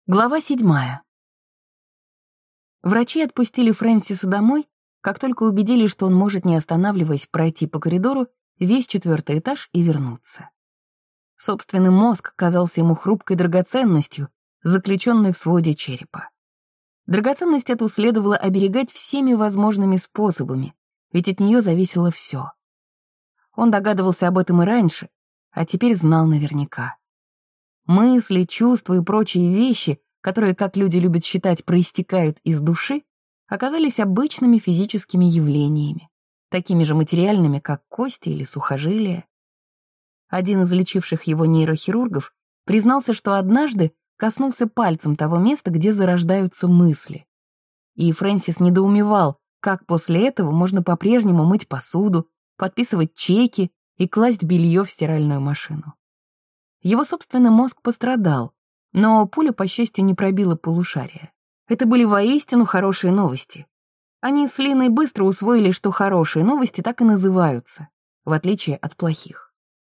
Глава 7. Врачи отпустили Фрэнсиса домой, как только убедились, что он может, не останавливаясь, пройти по коридору весь 4-й этаж и вернуться. Собственный мозг казался ему хрупкой драгоценностью, заключенной в своде черепа. Драгоценность эту следовало оберегать всеми возможными способами, ведь от нее зависело все. Он догадывался об этом и раньше, а теперь знал наверняка. Мысли, чувства и прочие вещи, которые, как люди любят считать, проистекают из души, оказались обычными физическими явлениями, такими же материальными, как кости или сухожилия. Один из лечивших его нейрохирургов признался, что однажды коснулся пальцем того места, где зарождаются мысли. И Фрэнсис недоумевал, как после этого можно по-прежнему мыть посуду, подписывать чеки и класть белье в стиральную машину. Его собственный мозг пострадал, но пуля, по счастью, не пробила полушария. Это были воистину хорошие новости. Они с Линой быстро усвоили, что хорошие новости так и называются, в отличие от плохих.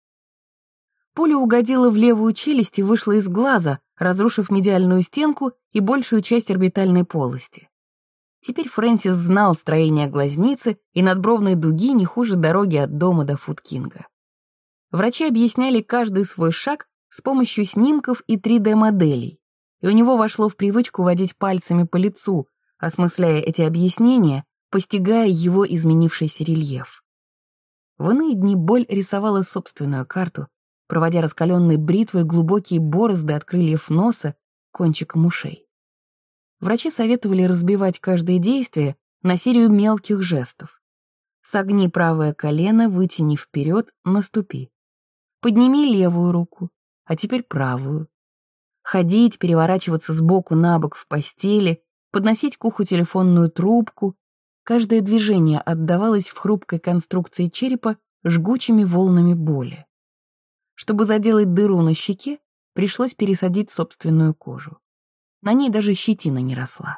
Пуля угодила в левую челюсть и вышла из глаза, разрушив медиальную стенку и большую часть орбитальной полости. Теперь Фрэнсис знал строение глазницы и надбровной дуги не хуже дороги от дома до Фудкинга. Врачи объясняли каждый свой шаг с помощью снимков и 3D-моделей, и у него вошло в привычку водить пальцами по лицу, осмысляя эти объяснения, постигая его изменившийся рельеф. В иные дни боль рисовала собственную карту, проводя раскаленной бритвой глубокие борозды от крыльев носа кончиком ушей. Врачи советовали разбивать каждое действие на серию мелких жестов. Согни правое колено, вытяни вперед, наступи. Подними левую руку, а теперь правую. Ходить, переворачиваться сбоку на бок в постели, подносить к уху телефонную трубку. Каждое движение отдавалось в хрупкой конструкции черепа жгучими волнами боли. Чтобы заделать дыру на щеке, пришлось пересадить собственную кожу. На ней даже щетина не росла.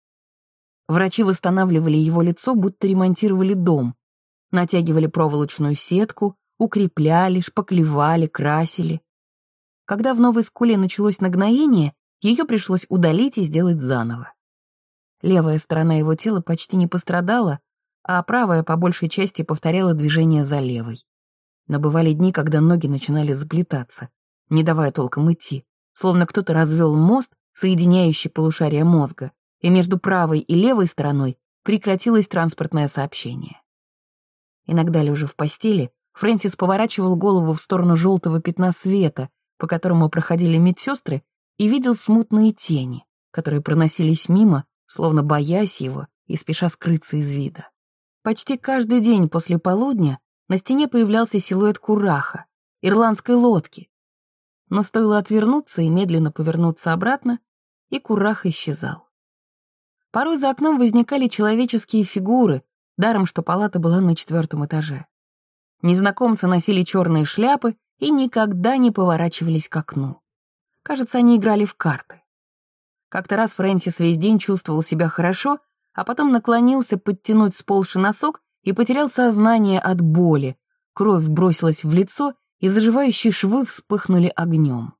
Врачи восстанавливали его лицо, будто ремонтировали дом, натягивали проволочную сетку, укрепляли, шпаклевали, красили. Когда в новой скуле началось нагноение, ее пришлось удалить и сделать заново. Левая сторона его тела почти не пострадала, а правая по большей части повторяла движение за левой. Но бывали дни, когда ноги начинали заплетаться, не давая толком идти, словно кто-то развел мост, соединяющий полушария мозга, и между правой и левой стороной прекратилось транспортное сообщение. Иногда, лежа в постели, Фрэнсис поворачивал голову в сторону желтого пятна света, по которому проходили медсестры, и видел смутные тени, которые проносились мимо, словно боясь его и спеша скрыться из вида. Почти каждый день после полудня на стене появлялся силуэт кураха, ирландской лодки. Но стоило отвернуться и медленно повернуться обратно, и курах исчезал. Порой за окном возникали человеческие фигуры, даром что палата была на 4-м этаже. Незнакомцы носили черные шляпы и никогда не поворачивались к окну. Кажется, они играли в карты. Как-то раз Фрэнсис весь день чувствовал себя хорошо, а потом наклонился подтянуть сползший носок и потерял сознание от боли. Кровь бросилась в лицо, и заживающие швы вспыхнули огнем.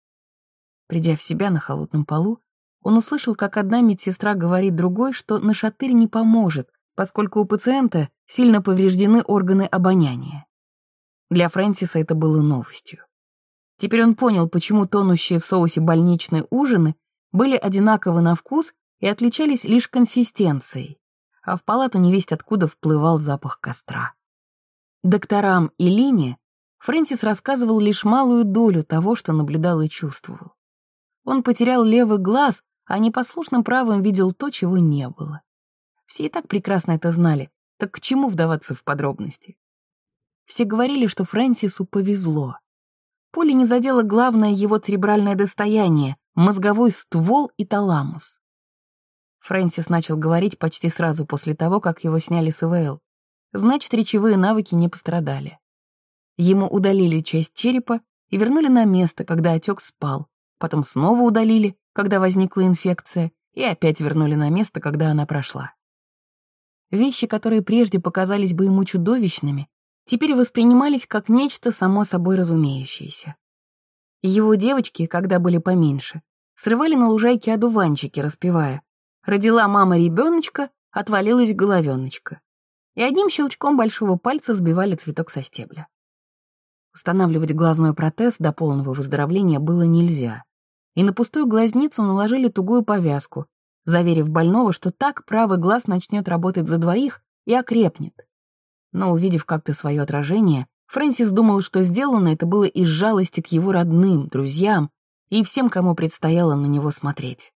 Придя в себя на холодном полу, он услышал, как одна медсестра говорит другой, что нашатырь не поможет, поскольку у пациента сильно повреждены органы обоняния. Для Фрэнсиса это было новостью. Теперь он понял, почему тонущие в соусе больничные ужины были одинаковы на вкус и отличались лишь консистенцией, а в палату невесть откуда вплывал запах костра. Докторам и Лине Фрэнсис рассказывал лишь малую долю того, что наблюдал и чувствовал. Он потерял левый глаз, а непослушным правым видел то, чего не было. Все и так прекрасно это знали, так к чему вдаваться в подробности? Все говорили, что Фрэнсису повезло. Пуля не задела главное его церебральное достояние — мозговой ствол и таламус. Фрэнсис начал говорить почти сразу после того, как его сняли с ИВЛ. Значит, речевые навыки не пострадали. Ему удалили часть черепа и вернули на место, когда отек спал, потом снова удалили, когда возникла инфекция, и опять вернули на место, когда она прошла. Вещи, которые прежде показались бы ему чудовищными, теперь воспринимались как нечто само собой разумеющееся. Его девочки, когда были поменьше, срывали на лужайке одуванчики, распевая: «Родила мама ребеночка, отвалилась головеночка». И одним щелчком большого пальца сбивали цветок со стебля. Устанавливать глазной протез до полного выздоровления было нельзя, и на пустую глазницу наложили тугую повязку, заверив больного, что так правый глаз начнет работать за двоих и окрепнет. Но, увидев как-то свое отражение, Фрэнсис думал, что сделано это было из жалости к его родным, друзьям и всем, кому предстояло на него смотреть.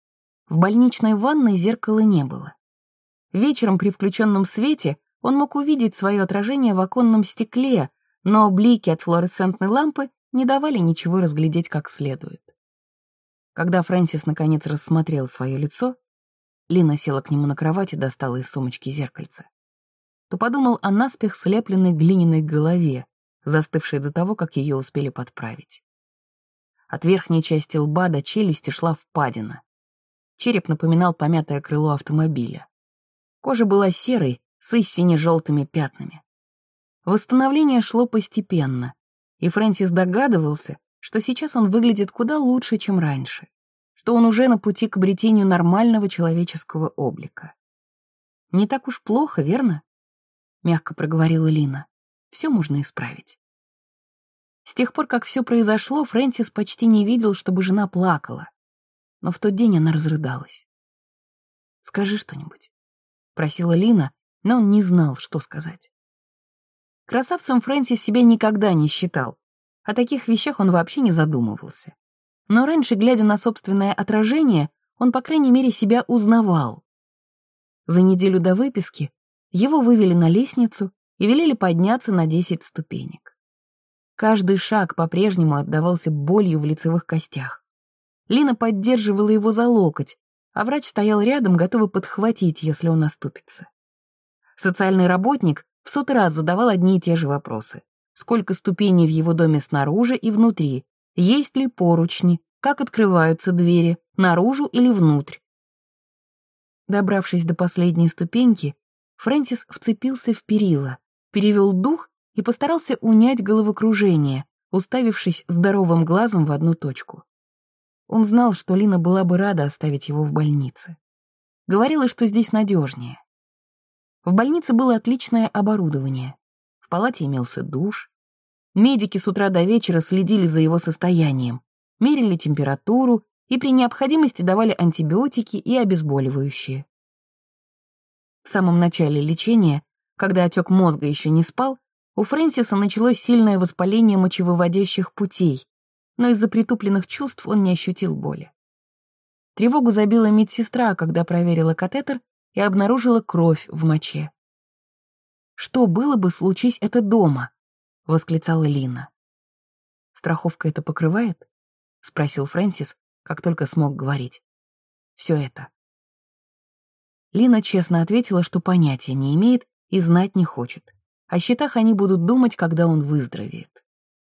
В больничной ванной зеркала не было. Вечером при включенном свете он мог увидеть свое отражение в оконном стекле, но блики от флуоресцентной лампы не давали ничего разглядеть как следует. Когда Фрэнсис наконец рассмотрел свое лицо, Лина села к нему на кровать и достала из сумочки зеркальце, то подумал о наспех слепленной глиняной голове, застывшей до того, как ее успели подправить. От верхней части лба до челюсти шла впадина. Череп напоминал помятое крыло автомобиля. Кожа была серой, с сине-желтыми пятнами. Восстановление шло постепенно, и Фрэнсис догадывался, что сейчас он выглядит куда лучше, чем раньше, что он уже на пути к обретению нормального человеческого облика. «Не так уж плохо, верно?» — мягко проговорила Лина. «Все можно исправить». С тех пор, как все произошло, Фрэнсис почти не видел, чтобы жена плакала. Но в тот день она разрыдалась. «Скажи что-нибудь», — просила Лина, но он не знал, что сказать. Красавцем Фрэнсис себя никогда не считал. О таких вещах он вообще не задумывался. Но раньше, глядя на собственное отражение, он, по крайней мере, себя узнавал. За неделю до выписки его вывели на лестницу и велели подняться на 10 ступенек. Каждый шаг по-прежнему отдавался болью в лицевых костях. Лина поддерживала его за локоть, а врач стоял рядом, готовый подхватить, если он оступится. Социальный работник в 100-й раз задавал одни и те же вопросы. Сколько ступеней в его доме снаружи и внутри? Есть ли поручни? Как открываются двери? Наружу или внутрь? Добравшись до последней ступеньки, Фрэнсис вцепился в перила, перевел дух и постарался унять головокружение, уставившись здоровым глазом в одну точку. Он знал, что Лина была бы рада оставить его в больнице. Говорила, что здесь надежнее. В больнице было отличное оборудование. В палате имелся душ. Медики с утра до вечера следили за его состоянием, мерили температуру и при необходимости давали антибиотики и обезболивающие. В самом начале лечения, когда отек мозга еще не спал, у Фрэнсиса началось сильное воспаление мочевыводящих путей, но из-за притупленных чувств он не ощутил боли. Тревогу забила медсестра, когда проверила катетер и обнаружила кровь в моче. «Что было бы, случись это дома?» — восклицала Лина. «Страховка это покрывает?» — спросил Фрэнсис, как только смог говорить. «Все это». Лина честно ответила, что понятия не имеет и знать не хочет. О счетах они будут думать, когда он выздоровеет.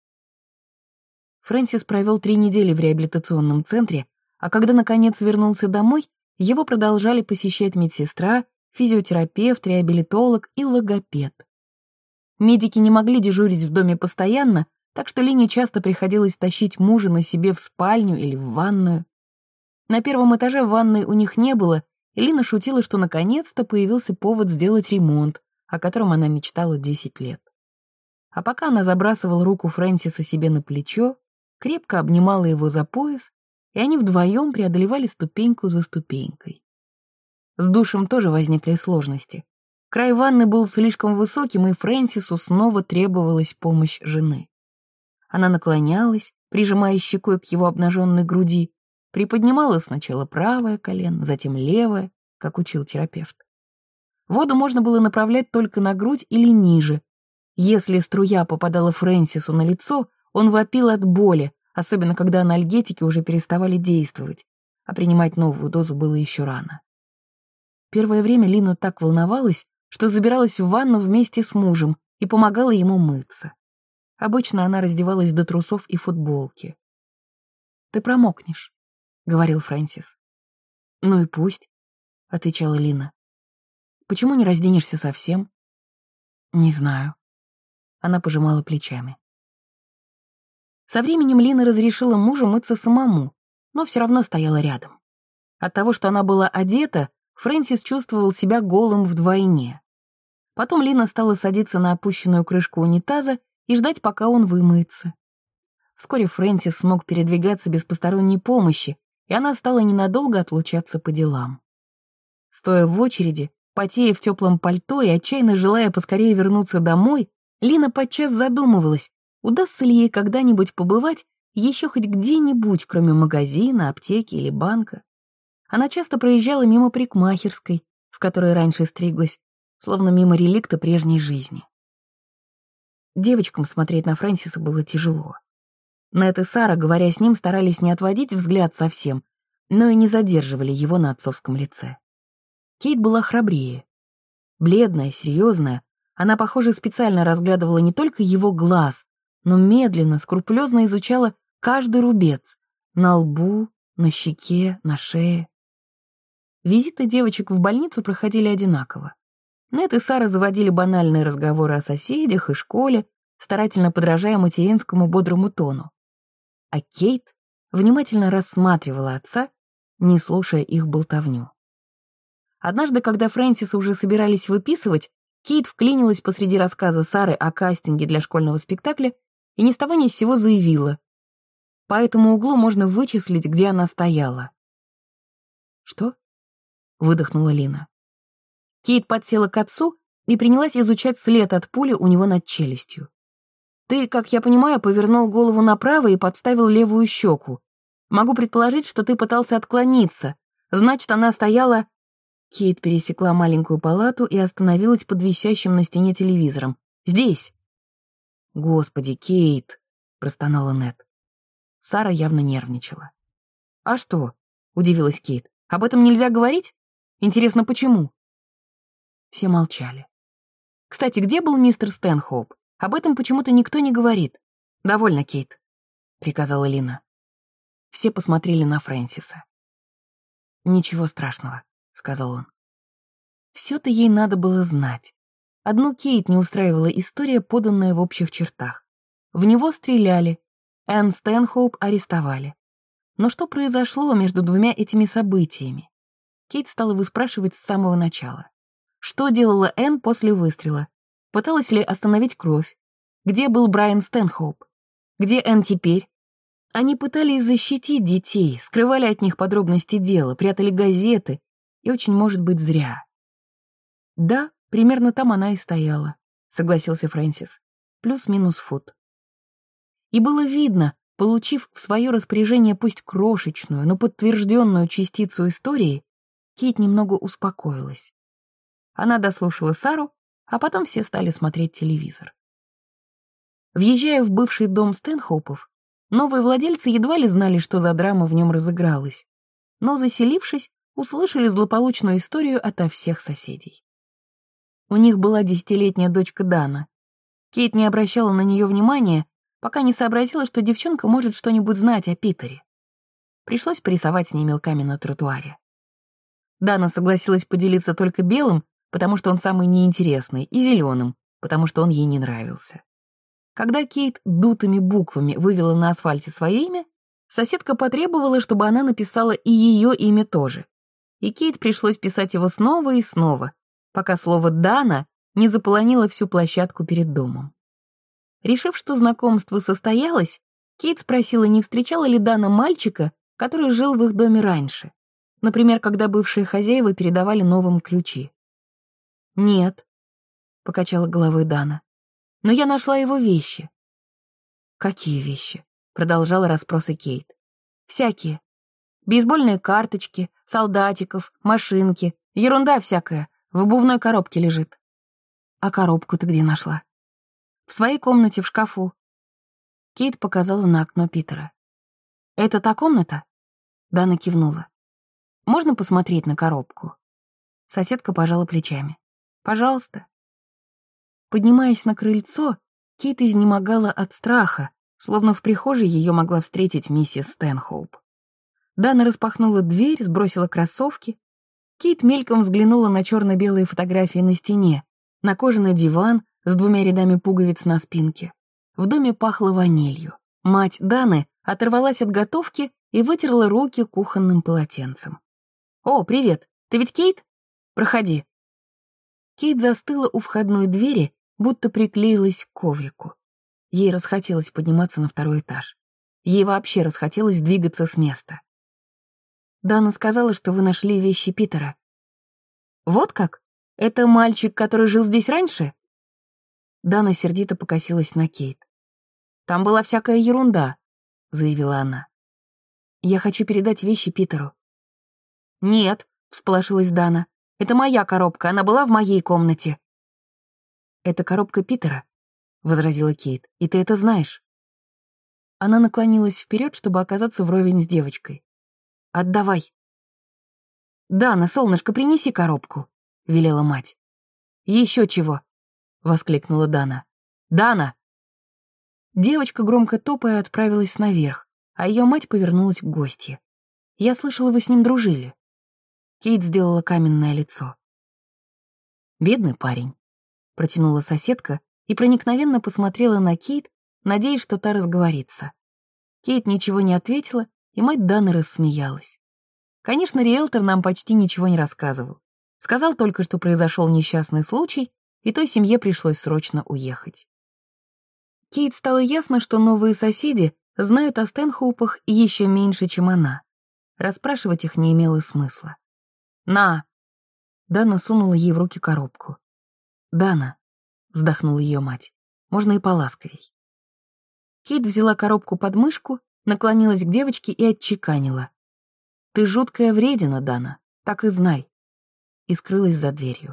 Фрэнсис провел 3 недели в реабилитационном центре, а когда, наконец, вернулся домой, его продолжали посещать медсестра, физиотерапевт, реабилитолог и логопед. Медики не могли дежурить в доме постоянно, так что Лине часто приходилось тащить мужа на себе в спальню или в ванную. На 1-м этаже ванной у них не было, и Лина шутила, что наконец-то появился повод сделать ремонт, о котором она мечтала 10 лет. А пока она забрасывала руку Фрэнсиса себе на плечо, крепко обнимала его за пояс, и они вдвоем преодолевали ступеньку за ступенькой. С душем тоже возникли сложности. Край ванны был слишком высоким, и Фрэнсису снова требовалась помощь жены. Она наклонялась, прижимая щекой к его обнаженной груди, приподнимала сначала правое колено, затем левое, как учил терапевт. Воду можно было направлять только на грудь или ниже. Если струя попадала Фрэнсису на лицо, он вопил от боли, особенно когда анальгетики уже переставали действовать, а принимать новую дозу было еще рано. Первое время Лина так волновалась, что забиралась в ванну вместе с мужем и помогала ему мыться. Обычно она раздевалась до трусов и футболки. «Ты промокнешь», — говорил Фрэнсис. «Ну и пусть», — отвечала Лина. «Почему не разденешься совсем?» «Не знаю». Она пожимала плечами. Со временем Лина разрешила мужу мыться самому, но все равно стояла рядом. От того, что она была одета, Фрэнсис чувствовал себя голым вдвойне. Потом Лина стала садиться на опущенную крышку унитаза и ждать, пока он вымоется. Вскоре Фрэнсис смог передвигаться без посторонней помощи, и она стала ненадолго отлучаться по делам. Стоя в очереди, потея в теплом пальто и отчаянно желая поскорее вернуться домой, Лина подчас задумывалась, удастся ли ей когда-нибудь побывать еще хоть где-нибудь, кроме магазина, аптеки или банка. Она часто проезжала мимо парикмахерской, в которой раньше стриглась, словно мимо реликта прежней жизни. Девочкам смотреть на Фрэнсиса было тяжело. Нэт и Сара, говоря с ним, старались не отводить взгляд совсем, но и не задерживали его на отцовском лице. Кейт была храбрее. Бледная, серьезная, она, похоже, специально разглядывала не только его глаз, но медленно, скрупулезно изучала каждый рубец — на лбу, на щеке, на шее. Визиты девочек в больницу проходили одинаково. Нэт и Сара заводили банальные разговоры о соседях и школе, старательно подражая материнскому бодрому тону. А Кейт внимательно рассматривала отца, не слушая их болтовню. Однажды, когда Фрэнсиса уже собирались выписывать, Кейт вклинилась посреди рассказа Сары о кастинге для школьного спектакля и ни с того ни с сего заявила: «По этому углу можно вычислить, где она стояла». «Что?» — выдохнула Лина. Кейт подсела к отцу и принялась изучать след от пули у него над челюстью. «Ты, как я понимаю, повернул голову направо и подставил левую щеку. Могу предположить, что ты пытался отклониться. Значит, она стояла...» Кейт пересекла маленькую палату и остановилась под висящим на стене телевизором. «Здесь!» «Господи, Кейт!» — простонала Нэт. Сара явно нервничала. «А что?» — удивилась Кейт. «Об этом нельзя говорить? Интересно, почему?» Все молчали. «Кстати, где был мистер Стэнхоуп? Об этом почему-то никто не говорит». «Довольно, Кейт», — приказала Лина. Все посмотрели на Фрэнсиса. «Ничего страшного», — сказал он. Все-то ей надо было знать. Одну Кейт не устраивала история, поданная в общих чертах. В него стреляли, Энн Стэнхоуп арестовали. Но что произошло между двумя этими событиями? Кейт стала выспрашивать с самого начала. Что делала Энн после выстрела? Пыталась ли остановить кровь? Где был Брайан Стэнхоуп? Где Энн теперь? Они пытались защитить детей, скрывали от них подробности дела, прятали газеты, и очень, может быть, зря. «Да, примерно там она и стояла», — согласился Фрэнсис. «Плюс-минус фут». И было видно, получив в свое распоряжение пусть крошечную, но подтвержденную частицу истории, Кейт немного успокоилась. Она дослушала Сару, а потом все стали смотреть телевизор. Въезжая в бывший дом Стэнхоупов, новые владельцы едва ли знали, что за драма в нем разыгралась, но, заселившись, услышали злополучную историю ото всех соседей. У них была 10-летняя дочка Дана. Кейт не обращала на нее внимания, пока не сообразила, что девчонка может что-нибудь знать о Питере. Пришлось порисовать с ней мелками на тротуаре. Дана согласилась поделиться только белым, потому что он самый неинтересный, и зеленым, потому что он ей не нравился. Когда Кейт дутыми буквами вывела на асфальте свое имя, соседка потребовала, чтобы она написала и ее имя тоже. И Кейт пришлось писать его снова и снова, пока слово «Дана» не заполонило всю площадку перед домом. Решив, что знакомство состоялось, Кейт спросила, не встречала ли Дана мальчика, который жил в их доме раньше, например, когда бывшие хозяева передавали новым ключи. «Нет», — покачала головой Дана, — «но я нашла его вещи». «Какие вещи?» — продолжала расспросы Кейт. «Всякие. Бейсбольные карточки, солдатиков, машинки, ерунда всякая, в обувной коробке лежит». «А коробку ты где нашла?» «В своей комнате, в шкафу». Кейт показала на окно Питера. «Это та комната?» Дана кивнула. «Можно посмотреть на коробку?» Соседка пожала плечами. «Пожалуйста». Поднимаясь на крыльцо, Кейт изнемогала от страха, словно в прихожей ее могла встретить миссис Стэнхоуп. Дана распахнула дверь, сбросила кроссовки. Кейт мельком взглянула на черно-белые фотографии на стене, на кожаный диван с 2 рядами пуговиц на спинке. В доме пахло ванилью. Мать Даны оторвалась от готовки и вытерла руки кухонным полотенцем. «О, привет! Ты ведь Кейт? Проходи». Кейт застыла у входной двери, будто приклеилась к коврику. Ей расхотелось подниматься на второй этаж. Ей вообще расхотелось двигаться с места. «Дана сказала, что вы нашли вещи Питера». «Вот как? Это мальчик, который жил здесь раньше?» Дана сердито покосилась на Кейт. «Там была всякая ерунда», — заявила она. «Я хочу передать вещи Питеру». «Нет», — всполошилась Дана. «Это моя коробка, она была в моей комнате». «Это коробка Питера», — возразила Кейт, — «и ты это знаешь». Она наклонилась вперед, чтобы оказаться вровень с девочкой. «Отдавай». «Дана, солнышко, принеси коробку», — велела мать. «Еще чего», — воскликнула Дана. «Дана!» Девочка, громко топая, отправилась наверх, а ее мать повернулась к гостье. «Я слышала, вы с ним дружили». Кейт сделала каменное лицо. «Бедный парень», — протянула соседка и проникновенно посмотрела на Кейт, надеясь, что та разговорится. Кейт ничего не ответила, и мать Даны рассмеялась. Конечно, риэлтор нам почти ничего не рассказывал. Сказал только, что произошел несчастный случай, и той семье пришлось срочно уехать. Кейт стало ясно, что новые соседи знают о Стэнхоупах еще меньше, чем она. Расспрашивать их не имело смысла. «На!» Дана сунула ей в руки коробку. «Дана!» — вздохнула ее мать. «Можно и поласковей». Кейт взяла коробку под мышку, наклонилась к девочке и отчеканила. «Ты жуткая вредина, Дана, так и знай», и скрылась за дверью.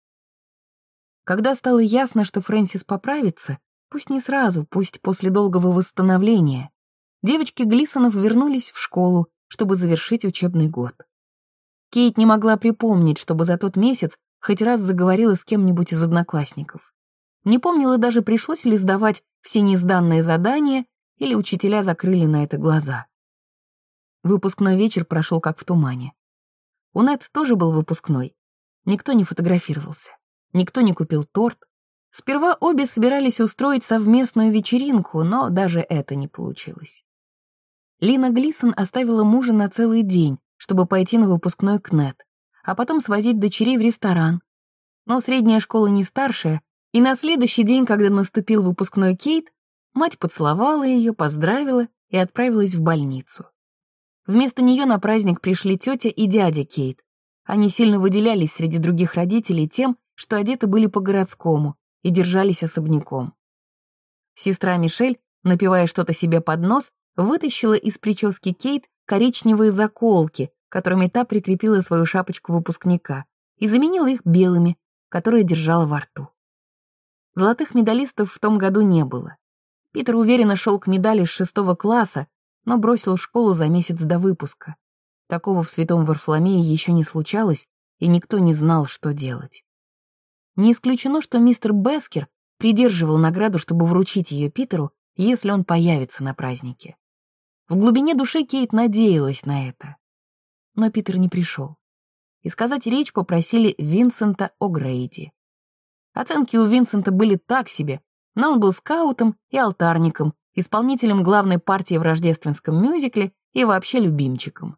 Когда стало ясно, что Фрэнсис поправится, пусть не сразу, пусть после долгого восстановления, девочки Глисонов вернулись в школу, чтобы завершить учебный год. Кейт не могла припомнить, чтобы за тот месяц хоть раз заговорила с кем-нибудь из одноклассников. Не помнила даже, пришлось ли сдавать все несданные задания, или учителя закрыли на это глаза. Выпускной вечер прошел как в тумане. У Нет тоже был выпускной. Никто не фотографировался, никто не купил торт. Сперва обе собирались устроить совместную вечеринку, но даже это не получилось. Лина Глисон оставила мужа на целый день, чтобы пойти на выпускной к Нет, а потом свозить дочерей в ресторан. Но средняя школа не старшая, и на следующий день, когда наступил выпускной Кейт, мать поцеловала ее, поздравила и отправилась в больницу. Вместо нее на праздник пришли тетя и дядя Кейт. Они сильно выделялись среди других родителей тем, что одеты были по-городскому и держались особняком. Сестра Мишель, напевая что-то себе под нос, вытащила из прически Кейт коричневые заколки, которыми та прикрепила свою шапочку выпускника, и заменила их белыми, которые держала во рту. Золотых медалистов в том году не было. Питер уверенно шел к медали с 6 класса, но бросил школу за месяц до выпуска. Такого в Святом Варфоломее еще не случалось, и никто не знал, что делать. Не исключено, что мистер Бескер придерживал награду, чтобы вручить ее Питеру, если он появится на празднике. В глубине души Кейт надеялась на это. Но Питер не пришел. И сказать речь попросили Винсента О'Грейди. Оценки у Винсента были так себе, но он был скаутом и алтарником, исполнителем главной партии в рождественском мюзикле и вообще любимчиком.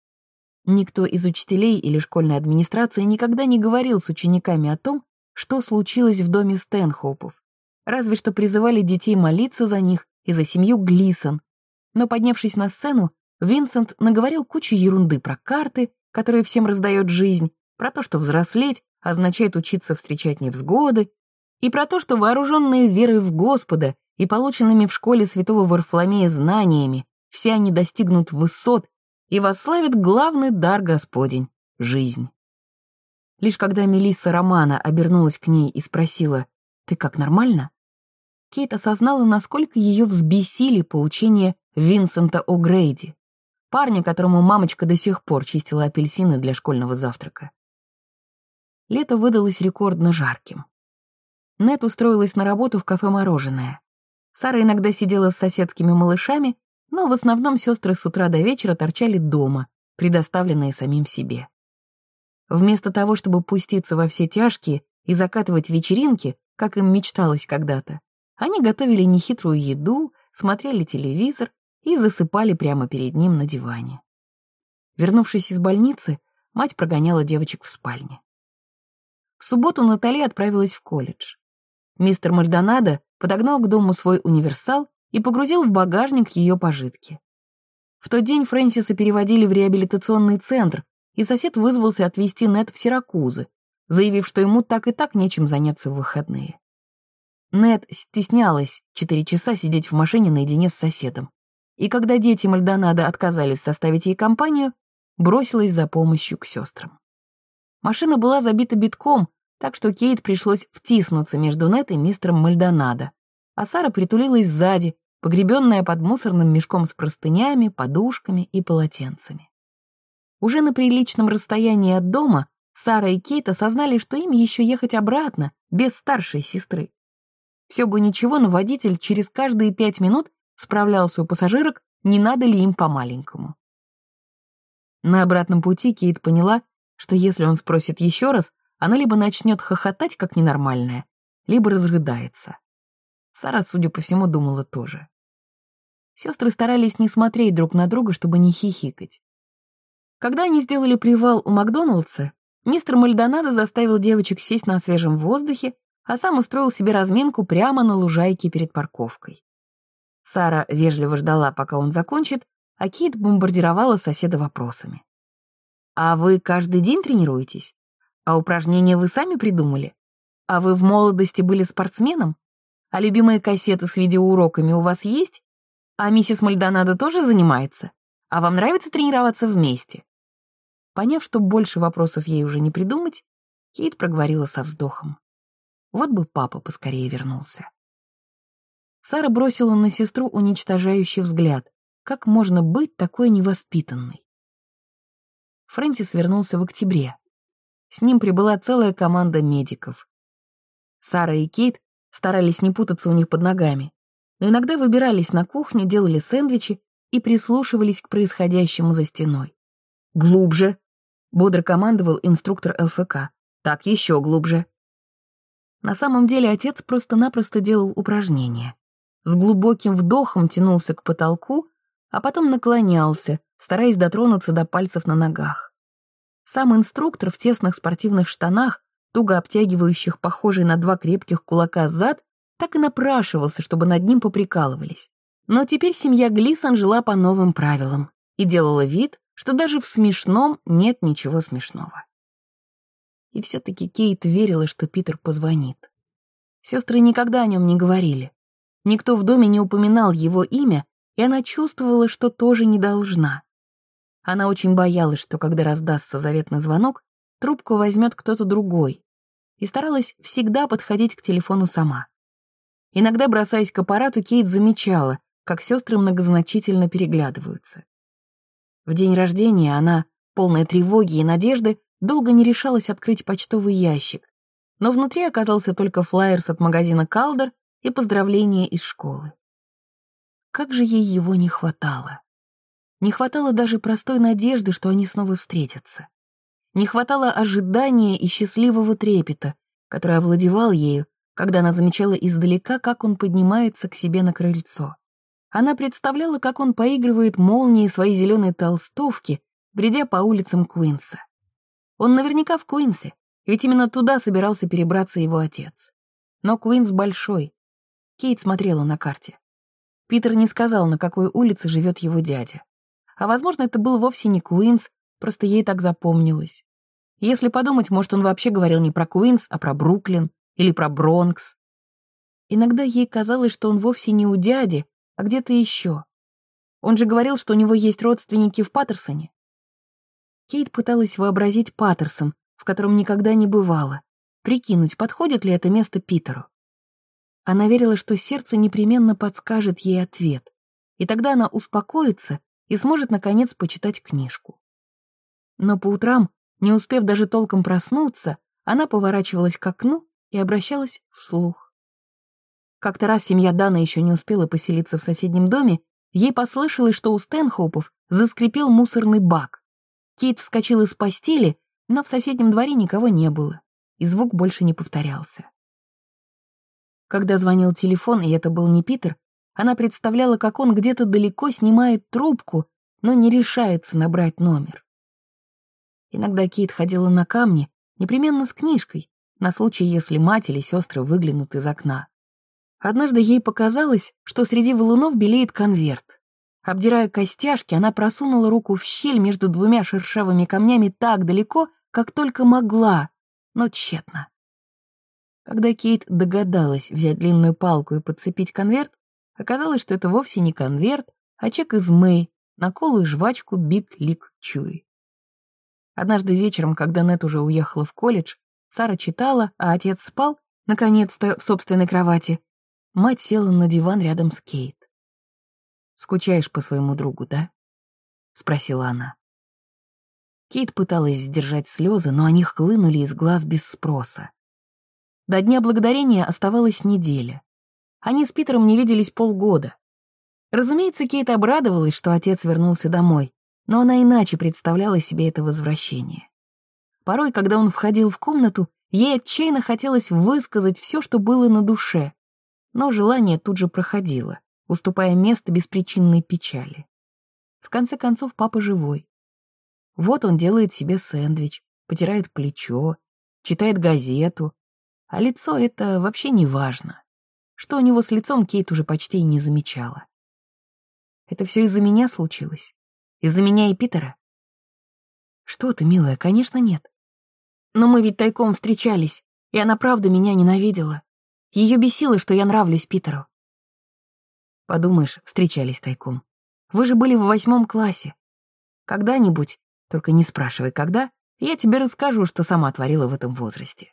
Никто из учителей или школьной администрации никогда не говорил с учениками о том, что случилось в доме Стэнхоупов, разве что призывали детей молиться за них и за семью Глисон. Но, поднявшись на сцену, Винсент наговорил кучу ерунды про карты, которые всем раздает жизнь, про то, что взрослеть означает учиться встречать невзгоды, и про то, что вооруженные верой в Господа и полученными в школе Святого Варфоломея знаниями все они достигнут высот и восславят главный дар Господень — жизнь. Лишь когда Мелисса Романа обернулась к ней и спросила: «Ты как, нормально?», Кейт осознала, насколько ее взбесили поучения Винсента О'Грейди, парня, которому мамочка до сих пор чистила апельсины для школьного завтрака. Лето выдалось рекордно жарким. Нет устроилась на работу в кафе «Мороженое». Сара иногда сидела с соседскими малышами, но в основном сестры с утра до вечера торчали дома, предоставленные самим себе. Вместо того, чтобы пуститься во все тяжкие и закатывать вечеринки, как им мечталось когда-то, они готовили нехитрую еду, смотрели телевизор и засыпали прямо перед ним на диване. Вернувшись из больницы, мать прогоняла девочек в спальне. В субботу Натали отправилась в колледж. Мистер Мальдонадо подогнал к дому свой универсал и погрузил в багажник ее пожитки. В тот день Фрэнсиса переводили в реабилитационный центр, и сосед вызвался отвезти Нет в Сиракузы, заявив, что ему так и так нечем заняться в выходные. Нет стеснялась 4 часа сидеть в машине наедине с соседом, и когда дети Мальдонадо отказались составить ей компанию, бросилась за помощью к сестрам. Машина была забита битком, так что Кейт пришлось втиснуться между Нет и мистером Мальдонадо, а Сара притулилась сзади, погребенная под мусорным мешком с простынями, подушками и полотенцами. Уже на приличном расстоянии от дома Сара и Кейт осознали, что им еще ехать обратно, без старшей сестры. Все бы ничего, но водитель через каждые 5 минут справлялся у пассажирок, не надо ли им по-маленькому. На обратном пути Кейт поняла, что если он спросит еще раз, она либо начнет хохотать, как ненормальная, либо разрыдается. Сара, судя по всему, думала тоже. Сестры старались не смотреть друг на друга, чтобы не хихикать. Когда они сделали привал у Макдоналдса, мистер Мальдонадо заставил девочек сесть на свежем воздухе, а сам устроил себе разминку прямо на лужайке перед парковкой. Сара вежливо ждала, пока он закончит, а Кейт бомбардировала соседа вопросами. «А вы каждый день тренируетесь? А упражнения вы сами придумали? А вы в молодости были спортсменом? А любимые кассеты с видеоуроками у вас есть? А миссис Мальдонадо тоже занимается? А вам нравится тренироваться вместе?» Поняв, что больше вопросов ей уже не придумать, Кейт проговорила со вздохом. Вот бы папа поскорее вернулся. Сара бросила на сестру уничтожающий взгляд. Как можно быть такой невоспитанной? Фрэнсис вернулся в октябре. С ним прибыла целая команда медиков. Сара и Кейт старались не путаться у них под ногами, но иногда выбирались на кухню, делали сэндвичи и прислушивались к происходящему за стеной. «Глубже!» — бодро командовал инструктор ЛФК. «Так, еще глубже!» На самом деле отец просто-напросто делал упражнения. С глубоким вдохом тянулся к потолку, а потом наклонялся, стараясь дотронуться до пальцев на ногах. Сам инструктор в тесных спортивных штанах, туго обтягивающих похожий на 2 крепких кулака зад, так и напрашивался, чтобы над ним поприкалывались. Но теперь семья Глисон жила по новым правилам и делала вид, что даже в смешном нет ничего смешного. И все-таки Кейт верила, что Питер позвонит. Сестры никогда о нем не говорили. Никто в доме не упоминал его имя, и она чувствовала, что тоже не должна. Она очень боялась, что когда раздастся заветный звонок, трубку возьмет кто-то другой, и старалась всегда подходить к телефону сама. Иногда, бросаясь к аппарату, Кейт замечала, как сестры многозначительно переглядываются. В день рождения она, полная тревоги и надежды, долго не решалась открыть почтовый ящик, но внутри оказался только флаерс от магазина «Калдер» и поздравления из школы. Как же ей его не хватало. Не хватало даже простой надежды, что они снова встретятся. Не хватало ожидания и счастливого трепета, который овладевал ею, когда она замечала издалека, как он поднимается к себе на крыльцо. Она представляла, как он поигрывает молнией своей зеленой толстовки, бредя по улицам Куинса. Он наверняка в Куинсе, ведь именно туда собирался перебраться его отец. Но Куинс большой. Кейт смотрела на карте. Питер не сказал, на какой улице живет его дядя. А возможно, это был вовсе не Куинс, просто ей так запомнилось. Если подумать, может, он вообще говорил не про Куинс, а про Бруклин или про Бронкс. Иногда ей казалось, что он вовсе не у дяди, а где-то еще. Он же говорил, что у него есть родственники в Паттерсоне. Кейт пыталась вообразить Паттерсон, в котором никогда не бывала, прикинуть, подходит ли это место Питеру. Она верила, что сердце непременно подскажет ей ответ, и тогда она успокоится и сможет, наконец, почитать книжку. Но по утрам, не успев даже толком проснуться, она поворачивалась к окну и обращалась вслух. Как-то раз семья Дана еще не успела поселиться в соседнем доме, ей послышалось, что у Стэнхоупов заскрипел мусорный бак. Кейт вскочила с постели, но в соседнем дворе никого не было, и звук больше не повторялся. Когда звонил телефон, и это был не Питер, Она представляла, как он где-то далеко снимает трубку, но не решается набрать номер. Иногда Кейт ходила на камни, непременно с книжкой, на случай, если мать или сестры выглянут из окна. Однажды ей показалось, что среди валунов белеет конверт. Обдирая костяшки, она просунула руку в щель между двумя шершавыми камнями так далеко, как только могла, но тщетно. Когда Кейт догадалась взять длинную палку и подцепить конверт, оказалось, что это вовсе не конверт, а чек из Мэй на колу и жвачку Биг Лик Чуи. Однажды вечером, когда Нет уже уехала в колледж, Сара читала, а отец спал, наконец-то, в собственной кровати. Мать села на диван рядом с Кейт. «Скучаешь по своему другу, да?» — спросила она. Кейт пыталась сдержать слезы, но они хлынули из глаз без спроса. До Дня Благодарения оставалась неделя. Они с Питером не виделись полгода. Разумеется, Кейт обрадовалась, что отец вернулся домой, но она иначе представляла себе это возвращение. Порой, когда он входил в комнату, ей отчаянно хотелось высказать все, что было на душе, но желание тут же проходило, уступая место беспричинной печали. В конце концов, папа живой. Вот он делает себе сэндвич, потирает плечо, читает газету, а лицо — это вообще не важно. Что у него с лицом, Кейт уже почти и не замечала. Это все из-за меня случилось? Из-за меня и Питера? Что ты, милая, конечно, нет. Но мы ведь тайком встречались, и она правда меня ненавидела. Ее бесило, что я нравлюсь Питеру. Подумаешь, встречались тайком. Вы же были в 8 классе. Когда-нибудь, только не спрашивай, когда, я тебе расскажу, что сама творила в этом возрасте.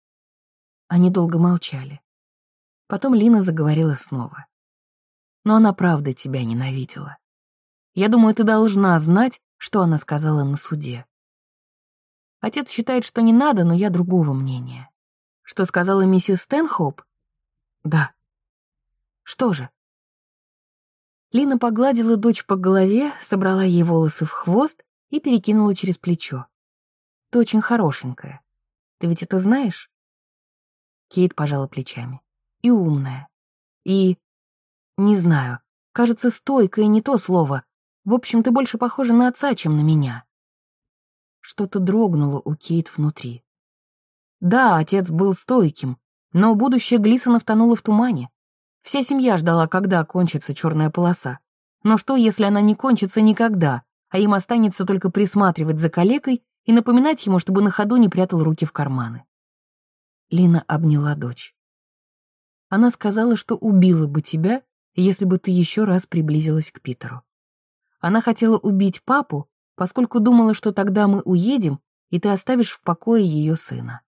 Они долго молчали. Потом Лина заговорила снова. Но она правда тебя ненавидела. Я думаю, ты должна знать, что она сказала на суде. Отец считает, что не надо, но я другого мнения. Что сказала миссис Стэнхоуп? Да. Что же? Лина погладила дочь по голове, собрала ей волосы в хвост и перекинула через плечо. Ты очень хорошенькая. Ты ведь это знаешь? Кейт пожала плечами. И умная. И... не знаю. Кажется, стойкая не то слово. В общем, ты больше похожа на отца, чем на меня. Что-то дрогнуло у Кейт внутри. Да, отец был стойким, но будущее Глисонов тонуло в тумане. Вся семья ждала, когда кончится черная полоса. Но что, если она не кончится никогда, а им останется только присматривать за калекой и напоминать ему, чтобы на ходу не прятал руки в карманы? Лина обняла дочь. Она сказала, что убила бы тебя, если бы ты еще раз приблизилась к Питеру. Она хотела убить папу, поскольку думала, что тогда мы уедем, и ты оставишь в покое ее сына.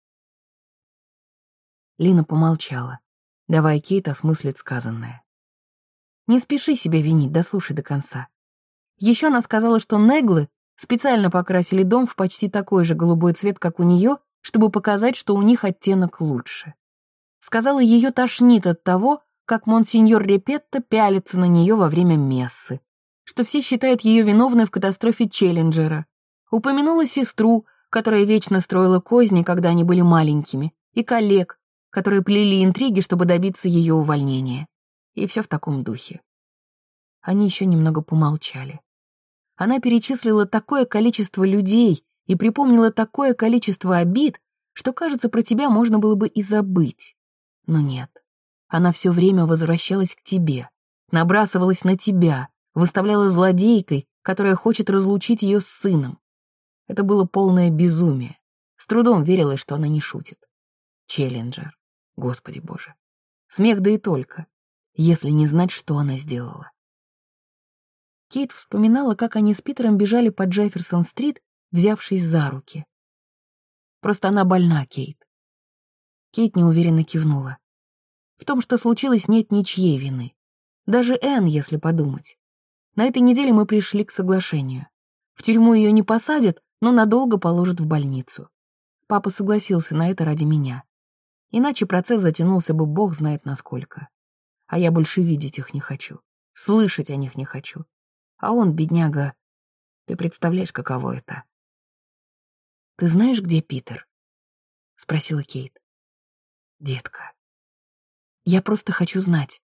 Лина помолчала, давая Кейт осмыслить сказанное. Не спеши себя винить, дослушай до конца. Еще она сказала, что Неглы специально покрасили дом в почти такой же голубой цвет, как у нее, чтобы показать, что у них оттенок лучше. Сказала, ее тошнит от того, как монсеньор Репетто пялится на нее во время мессы, что все считают ее виновной в катастрофе Челленджера. Упомянула сестру, которая вечно строила козни, когда они были маленькими, и коллег, которые плели интриги, чтобы добиться ее увольнения. И все в таком духе. Они еще немного помолчали. Она перечислила такое количество людей и припомнила такое количество обид, что, кажется, про тебя можно было бы и забыть. Но нет. Она все время возвращалась к тебе, набрасывалась на тебя, выставляла злодейкой, которая хочет разлучить ее с сыном. Это было полное безумие. С трудом верилось, что она не шутит. Челленджер. Господи Боже. Смех да и только, если не знать, что она сделала. Кейт вспоминала, как они с Питером бежали по Джефферсон-стрит, взявшись за руки. Просто она больна, Кейт. Кейт неуверенно кивнула. В том, что случилось, нет ничьей вины. Даже Энн, если подумать. На этой неделе мы пришли к соглашению. В тюрьму ее не посадят, но надолго положат в больницу. Папа согласился на это ради меня. Иначе процесс затянулся бы бог знает насколько. А я больше видеть их не хочу. Слышать о них не хочу. А он, бедняга, ты представляешь, каково это? «Ты знаешь, где Питер?» — спросила Кейт. «Детка, я просто хочу знать.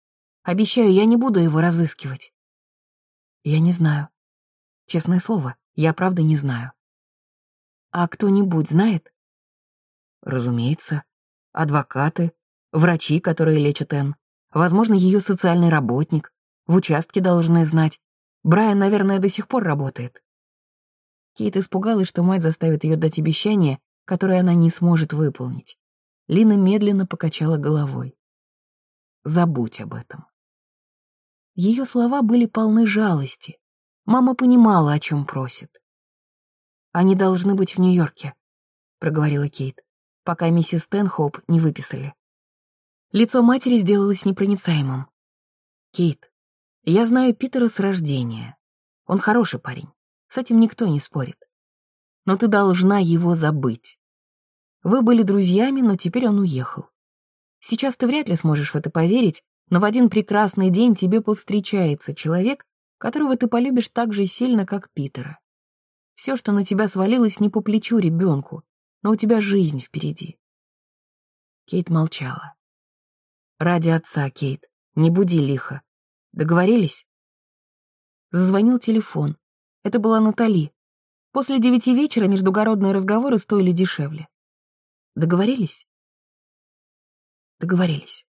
Обещаю, я не буду его разыскивать. Я не знаю. Честное слово, я правда не знаю. А кто-нибудь знает? Разумеется. Адвокаты, врачи, которые лечат Энн. Возможно, ее социальный работник. В участке должны знать. Брайан, наверное, до сих пор работает. Кейт испугалась, что мать заставит ее дать обещание, которое она не сможет выполнить. Лина медленно покачала головой. Забудь об этом. Ее слова были полны жалости. Мама понимала, о чем просит. «Они должны быть в Нью-Йорке», — проговорила Кейт, пока миссис Стэнхоуп не выписали. Лицо матери сделалось непроницаемым. «Кейт, я знаю Питера с рождения. Он хороший парень, с этим никто не спорит. Но ты должна его забыть. Вы были друзьями, но теперь он уехал. Сейчас ты вряд ли сможешь в это поверить, но в один прекрасный день тебе повстречается человек, которого ты полюбишь так же сильно, как Питера. Все, что на тебя свалилось, не по плечу ребенку, но у тебя жизнь впереди». Кейт молчала. «Ради отца, Кейт, не буди лихо. Договорились?» Зазвонил телефон. Это была Натали. После 9 вечера междугородные разговоры стоили дешевле. Договорились? Договорились.